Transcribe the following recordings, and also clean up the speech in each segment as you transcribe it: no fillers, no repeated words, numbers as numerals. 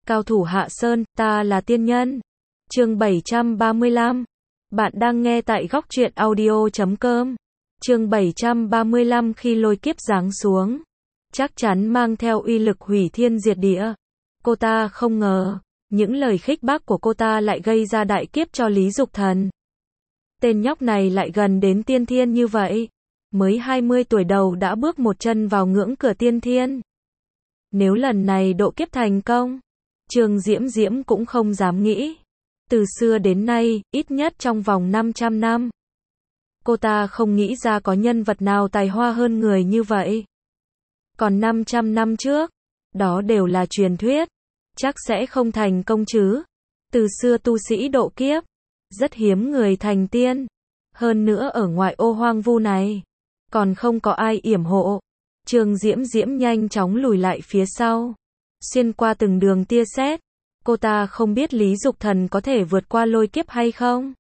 Cao thủ hạ sơn, ta là tiên nhân. Chương 735. Bạn đang nghe tại góc truyện audio.com. Chương 735 khi lôi kiếp giáng xuống, chắc chắn mang theo uy lực hủy thiên diệt địa. Cô ta không ngờ, những lời khích bác của cô ta lại gây ra đại kiếp cho Lý Dục Thần. Tên nhóc này lại gần đến tiên thiên như vậy. Mới 20 tuổi đầu đã bước một chân vào ngưỡng cửa tiên thiên. Nếu lần này độ kiếp thành công, Trường Diễm Diễm cũng không dám nghĩ. Từ xưa đến nay, ít nhất trong vòng 500 năm, cô ta không nghĩ ra có nhân vật nào tài hoa hơn người như vậy. Còn 500 năm trước, đó đều là truyền thuyết, chắc sẽ không thành công chứ. Từ xưa tu sĩ độ kiếp, rất hiếm người thành tiên. Hơn nữa ở ngoại ô hoang vu này, còn không có ai yểm hộ. Trường Diễm Diễm nhanh chóng lùi lại phía sau, xuyên qua từng đường tia sét. Cô ta không biết Lý Dục Thần có thể vượt qua lôi kiếp hay không.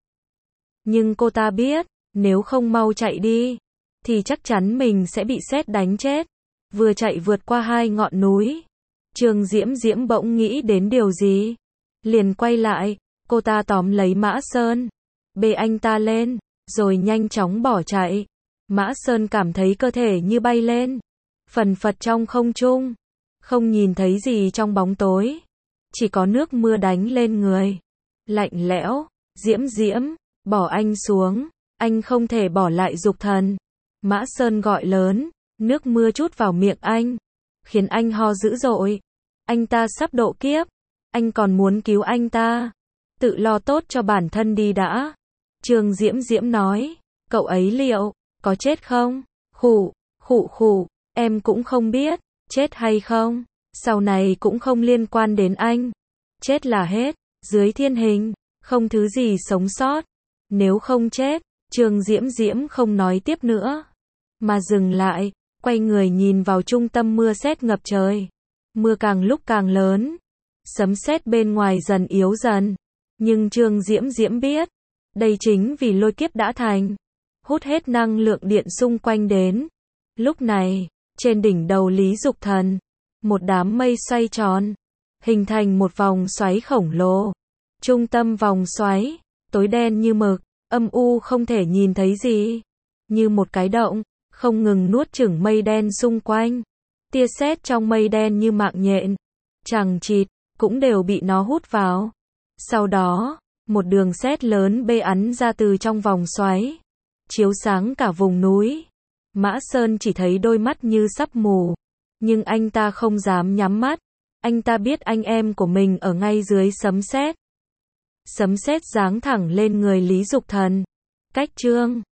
Nhưng cô ta biết, nếu không mau chạy đi, thì chắc chắn mình sẽ bị sét đánh chết. Vừa chạy vượt qua hai ngọn núi, Trường Diễm Diễm bỗng nghĩ đến điều gì. Liền quay lại, cô ta tóm lấy Mã Sơn, bê anh ta lên, rồi nhanh chóng bỏ chạy. Mã Sơn cảm thấy cơ thể như bay lên, phần phật trong không trung, không nhìn thấy gì trong bóng tối. Chỉ có nước mưa đánh lên người, lạnh lẽo. Diễm Diễm, bỏ anh xuống, anh không thể bỏ lại Dục Thần. Mã Sơn gọi lớn, nước mưa trút vào miệng anh, khiến anh ho dữ dội. Anh ta sắp độ kiếp, anh còn muốn cứu anh ta, tự lo tốt cho bản thân đi đã. Trường Diễm Diễm nói, cậu ấy liệu có chết không? Khụ, khụ khụ, em cũng không biết, chết hay không, sau này cũng không liên quan đến anh. Chết là hết, dưới thiên hình, không thứ gì sống sót. Nếu không chết, Trường Diễm Diễm không nói tiếp nữa, mà dừng lại, quay người nhìn vào trung tâm mưa sét ngập trời. Mưa càng lúc càng lớn, sấm sét bên ngoài dần yếu dần. Nhưng Trường Diễm Diễm biết, đây chính vì lôi kiếp đã thành, hút hết năng lượng điện xung quanh đến. Lúc này, trên đỉnh đầu Lý Dục Thần, một đám mây xoay tròn, hình thành một vòng xoáy khổng lồ. Trung tâm vòng xoáy, tối đen như mực, âm u không thể nhìn thấy gì. Như một cái động, không ngừng nuốt chửng mây đen xung quanh. Tia sét trong mây đen như mạng nhện, chằng chịt, cũng đều bị nó hút vào. Sau đó, một đường sét lớn bê ắn ra từ trong vòng xoáy, chiếu sáng cả vùng núi. Mã Sơn chỉ thấy đôi mắt như sắp mù, nhưng anh ta không dám nhắm mắt. Anh ta biết anh em của mình ở ngay dưới sấm sét. Sấm sét giáng thẳng lên người Lý Dục Thần, cách Trường